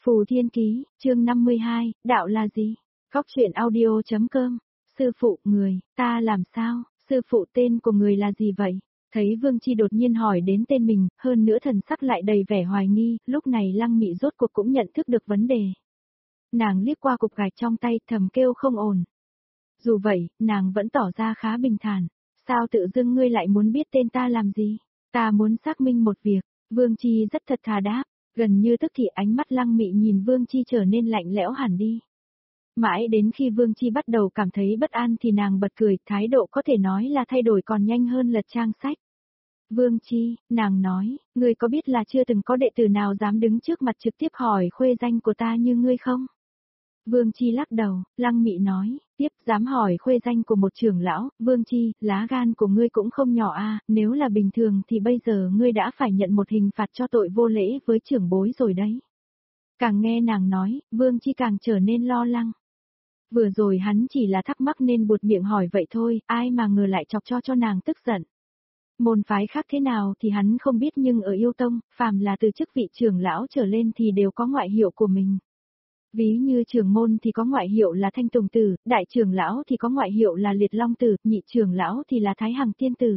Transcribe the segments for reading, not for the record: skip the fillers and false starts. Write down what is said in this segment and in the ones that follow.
Phù Thiên Ký, chương 52, đạo là gì? Góc truyện audio.com. Sư phụ người, ta làm sao? Sư phụ tên của người là gì vậy? Thấy Vương Chi đột nhiên hỏi đến tên mình, hơn nữa thần sắc lại đầy vẻ hoài nghi, lúc này Lăng Mị rốt cuộc cũng nhận thức được vấn đề. Nàng liếc qua cục gạch trong tay thầm kêu không ổn. Dù vậy, nàng vẫn tỏ ra khá bình thản. Sao tự dưng ngươi lại muốn biết tên ta làm gì? Ta muốn xác minh một việc. Vương Chi rất thật thà đáp. Gần như tức thì ánh mắt Lăng Mị nhìn Vương Chi trở nên lạnh lẽo hẳn đi. Mãi đến khi Vương Chi bắt đầu cảm thấy bất an thì nàng bật cười, thái độ có thể nói là thay đổi còn nhanh hơn lật trang sách. Vương Chi, nàng nói, ngươi có biết là chưa từng có đệ tử nào dám đứng trước mặt trực tiếp hỏi khuê danh của ta như ngươi không? Vương Chi lắc đầu, Lăng Mị nói, tiếp dám hỏi khuê danh của một trưởng lão, Vương Chi, lá gan của ngươi cũng không nhỏ a, nếu là bình thường thì bây giờ ngươi đã phải nhận một hình phạt cho tội vô lễ với trưởng bối rồi đấy. Càng nghe nàng nói, Vương Chi càng trở nên lo lắng. Vừa rồi hắn chỉ là thắc mắc nên buột miệng hỏi vậy thôi, ai mà ngờ lại chọc cho nàng tức giận. Môn phái khác thế nào thì hắn không biết nhưng ở Yêu Tông, phàm là từ chức vị trưởng lão trở lên thì đều có ngoại hiệu của mình. Ví như trưởng môn thì có ngoại hiệu là Thanh Tùng Tử, đại trưởng lão thì có ngoại hiệu là Liệt Long Tử, nhị trưởng lão thì là Thái Hằng Tiên Tử.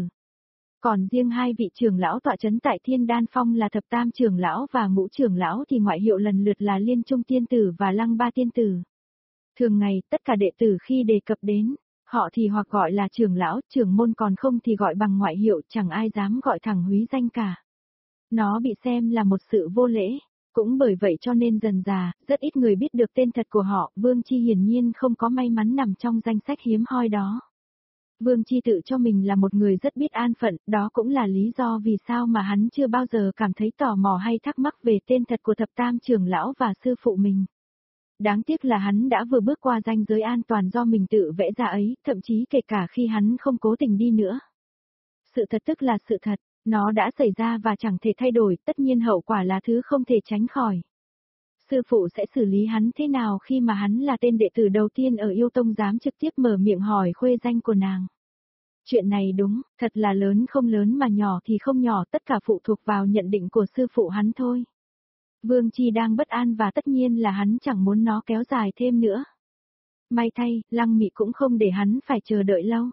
Còn riêng hai vị trưởng lão tọa chấn tại Thiên Đan Phong là Thập Tam trưởng lão và Ngũ trưởng lão thì ngoại hiệu lần lượt là Liên Trung Tiên Tử và Lăng Ba Tiên Tử. Thường ngày, tất cả đệ tử khi đề cập đến, họ thì hoặc gọi là trưởng lão, trưởng môn còn không thì gọi bằng ngoại hiệu, chẳng ai dám gọi thẳng húy danh cả. Nó bị xem là một sự vô lễ. Cũng bởi vậy cho nên dần dà, rất ít người biết được tên thật của họ, Vương Chi hiển nhiên không có may mắn nằm trong danh sách hiếm hoi đó. Vương Chi tự cho mình là một người rất biết an phận, đó cũng là lý do vì sao mà hắn chưa bao giờ cảm thấy tò mò hay thắc mắc về tên thật của thập tam trưởng lão và sư phụ mình. Đáng tiếc là hắn đã vừa bước qua ranh giới an toàn do mình tự vẽ ra ấy, thậm chí kể cả khi hắn không cố tình đi nữa. Sự thật tức là sự thật. Nó đã xảy ra và chẳng thể thay đổi, tất nhiên hậu quả là thứ không thể tránh khỏi. Sư phụ sẽ xử lý hắn thế nào khi mà hắn là tên đệ tử đầu tiên ở Yêu Tông dám trực tiếp mở miệng hỏi khuê danh của nàng. Chuyện này đúng, thật là lớn không lớn mà nhỏ thì không nhỏ, tất cả phụ thuộc vào nhận định của sư phụ hắn thôi. Vương Chi đang bất an và tất nhiên là hắn chẳng muốn nó kéo dài thêm nữa. May thay, Lăng Mị cũng không để hắn phải chờ đợi lâu.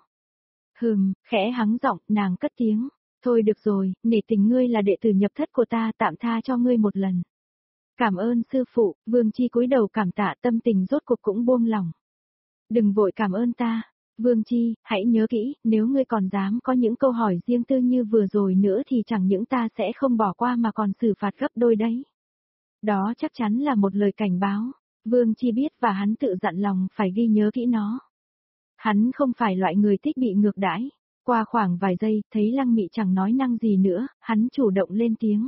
Khẽ hắng giọng, nàng cất tiếng. Thôi được rồi, nể tình ngươi là đệ tử nhập thất của ta, tạm tha cho ngươi một lần. Cảm ơn sư phụ, Vương Chi cúi đầu cảm tạ, tâm tình rốt cuộc cũng buông lỏng. Đừng vội cảm ơn ta, Vương Chi, hãy nhớ kỹ, nếu ngươi còn dám có những câu hỏi riêng tư như vừa rồi nữa thì chẳng những ta sẽ không bỏ qua mà còn xử phạt gấp đôi đấy. Đó chắc chắn là một lời cảnh báo, Vương Chi biết và hắn tự dặn lòng phải ghi nhớ kỹ nó. Hắn không phải loại người thích bị ngược đãi. Qua khoảng vài giây, thấy Lăng Mị chẳng nói năng gì nữa, hắn chủ động lên tiếng.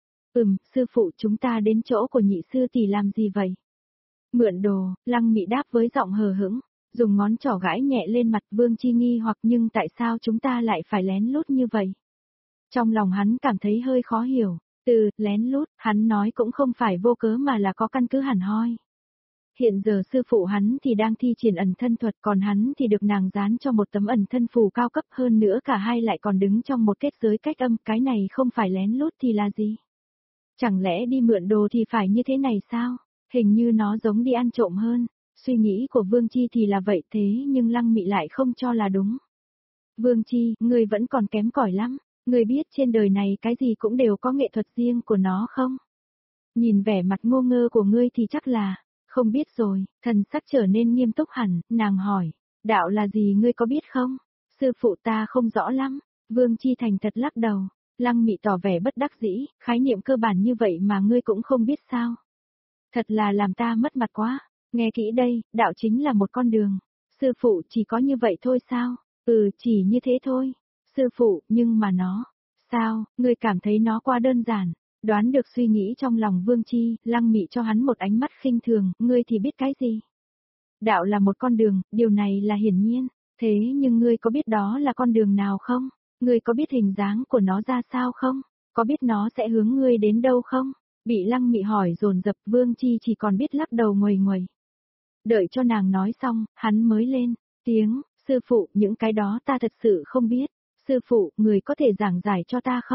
Sư phụ, chúng ta đến chỗ của nhị sư tỷ làm gì vậy? Mượn đồ, Lăng Mị đáp với giọng hờ hững, dùng ngón trỏ gãi nhẹ lên mặt Vương Chi nghi hoặc nhưng tại sao chúng ta lại phải lén lút như vậy? Trong lòng hắn cảm thấy hơi khó hiểu, từ lén lút, hắn nói cũng không phải vô cớ mà là có căn cứ hẳn hoi. Hiện giờ sư phụ hắn thì đang thi triển ẩn thân thuật còn hắn thì được nàng dán cho một tấm ẩn thân phù cao cấp hơn nữa cả hai lại còn đứng trong một kết giới cách âm, cái này không phải lén lút thì là gì? Chẳng lẽ đi mượn đồ thì phải như thế này sao? Hình như nó giống đi ăn trộm hơn. Suy nghĩ của Vương Chi thì là vậy thế nhưng Lăng Mị lại không cho là đúng. Vương Chi, ngươi vẫn còn kém cỏi lắm. Ngươi biết trên đời này cái gì cũng đều có nghệ thuật riêng của nó không? Nhìn vẻ mặt ngô ngơ của ngươi thì chắc là... Không biết rồi, thần sắc trở nên nghiêm túc hẳn, nàng hỏi, đạo là gì ngươi có biết không? Sư phụ ta không rõ lắm, Vương Chi thành thật lắc đầu, Lăng Mị tỏ vẻ bất đắc dĩ, khái niệm cơ bản như vậy mà ngươi cũng không biết sao? Thật là làm ta mất mặt quá, nghe kỹ đây, đạo chính là một con đường, sư phụ chỉ có như vậy thôi sao? Chỉ như thế thôi, sư phụ, nhưng mà nó, sao, ngươi cảm thấy nó quá đơn giản? Đoán được suy nghĩ trong lòng Vương Chi, Lăng Mị cho hắn một ánh mắt khinh thường, ngươi thì biết cái gì? Đạo là một con đường, điều này là hiển nhiên, thế nhưng ngươi có biết đó là con đường nào không? Ngươi có biết hình dáng của nó ra sao không? Có biết nó sẽ hướng ngươi đến đâu không? Bị Lăng Mị hỏi dồn dập Vương Chi chỉ còn biết lắc đầu nguầy nguầy. Đợi cho nàng nói xong, hắn mới lên tiếng, sư phụ những cái đó ta thật sự không biết, sư phụ người có thể giảng giải cho ta không?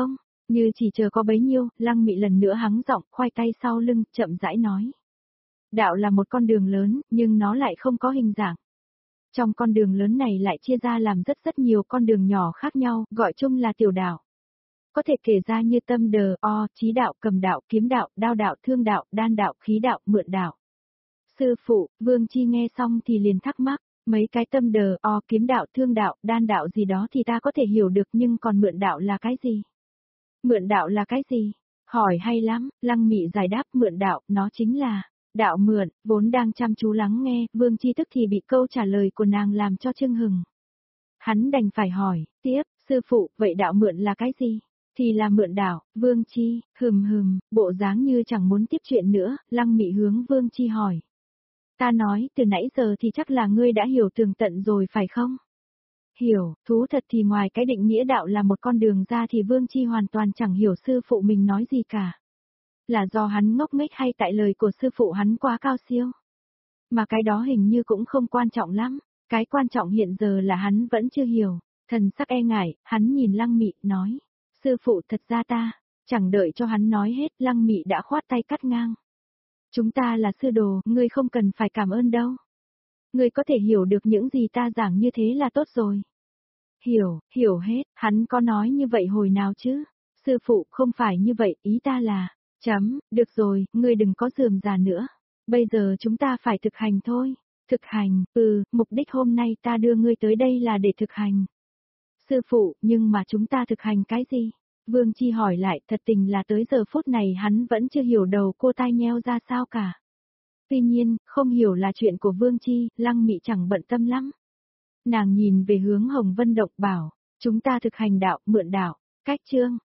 Như chỉ chờ có bấy nhiêu, Lăng Mị lần nữa hắng giọng, khoai tay sau lưng, chậm rãi nói. Đạo là một con đường lớn, nhưng nó lại không có hình dạng. Trong con đường lớn này lại chia ra làm rất nhiều con đường nhỏ khác nhau, gọi chung là tiểu đạo. Có thể kể ra như tâm đờ, trí đạo, cầm đạo, kiếm đạo, đao đạo, thương đạo, đan đạo, khí đạo, mượn đạo. Sư phụ, Vương Chi nghe xong thì liền thắc mắc, mấy cái tâm đờ, kiếm đạo, thương đạo, đan đạo gì đó thì ta có thể hiểu được nhưng còn mượn đạo là cái gì? Mượn đạo là cái gì? Hỏi hay lắm, Lăng Mị giải đáp mượn đạo, nó chính là đạo mượn. Vốn đang chăm chú lắng nghe, Vương Chi tức thì bị câu trả lời của nàng làm cho chưng hừng. Hắn đành phải hỏi, tiếp, sư phụ, vậy đạo mượn là cái gì? Thì là mượn đạo. Vương Chi, bộ dáng như chẳng muốn tiếp chuyện nữa, Lăng Mị hướng Vương Chi hỏi. Ta nói, từ nãy giờ thì chắc là ngươi đã hiểu tường tận rồi phải không? Hiểu, thú thật thì ngoài cái định nghĩa đạo là một con đường ra thì Vương Chi hoàn toàn chẳng hiểu sư phụ mình nói gì cả. Là do hắn ngốc nghếch hay tại lời của sư phụ hắn quá cao siêu? Mà cái đó hình như cũng không quan trọng lắm, cái quan trọng hiện giờ là hắn vẫn chưa hiểu. Thần sắc e ngại, hắn nhìn Lăng Mị, nói. Sư phụ thật ra ta, chẳng đợi cho hắn nói hết, Lăng Mị đã khoát tay cắt ngang. Chúng ta là sư đồ, ngươi không cần phải cảm ơn đâu. Ngươi có thể hiểu được những gì ta giảng như thế là tốt rồi. Hiểu hết, hắn có nói như vậy hồi nào chứ? Sư phụ, không phải như vậy, ý ta là, được rồi, ngươi đừng có rườm rà nữa. Bây giờ chúng ta phải thực hành thôi. Thực hành, mục đích hôm nay ta đưa ngươi tới đây là để thực hành. Sư phụ, nhưng mà chúng ta thực hành cái gì? Vương Chi hỏi lại, thật tình là tới giờ phút này hắn vẫn chưa hiểu đầu cô tai nheo ra sao cả. Tuy nhiên, không hiểu là chuyện của Vương Chi, Lăng Mị chẳng bận tâm lắm. Nàng nhìn về hướng Hồng Vân Động bảo, chúng ta thực hành đạo, mượn đạo, cách chương.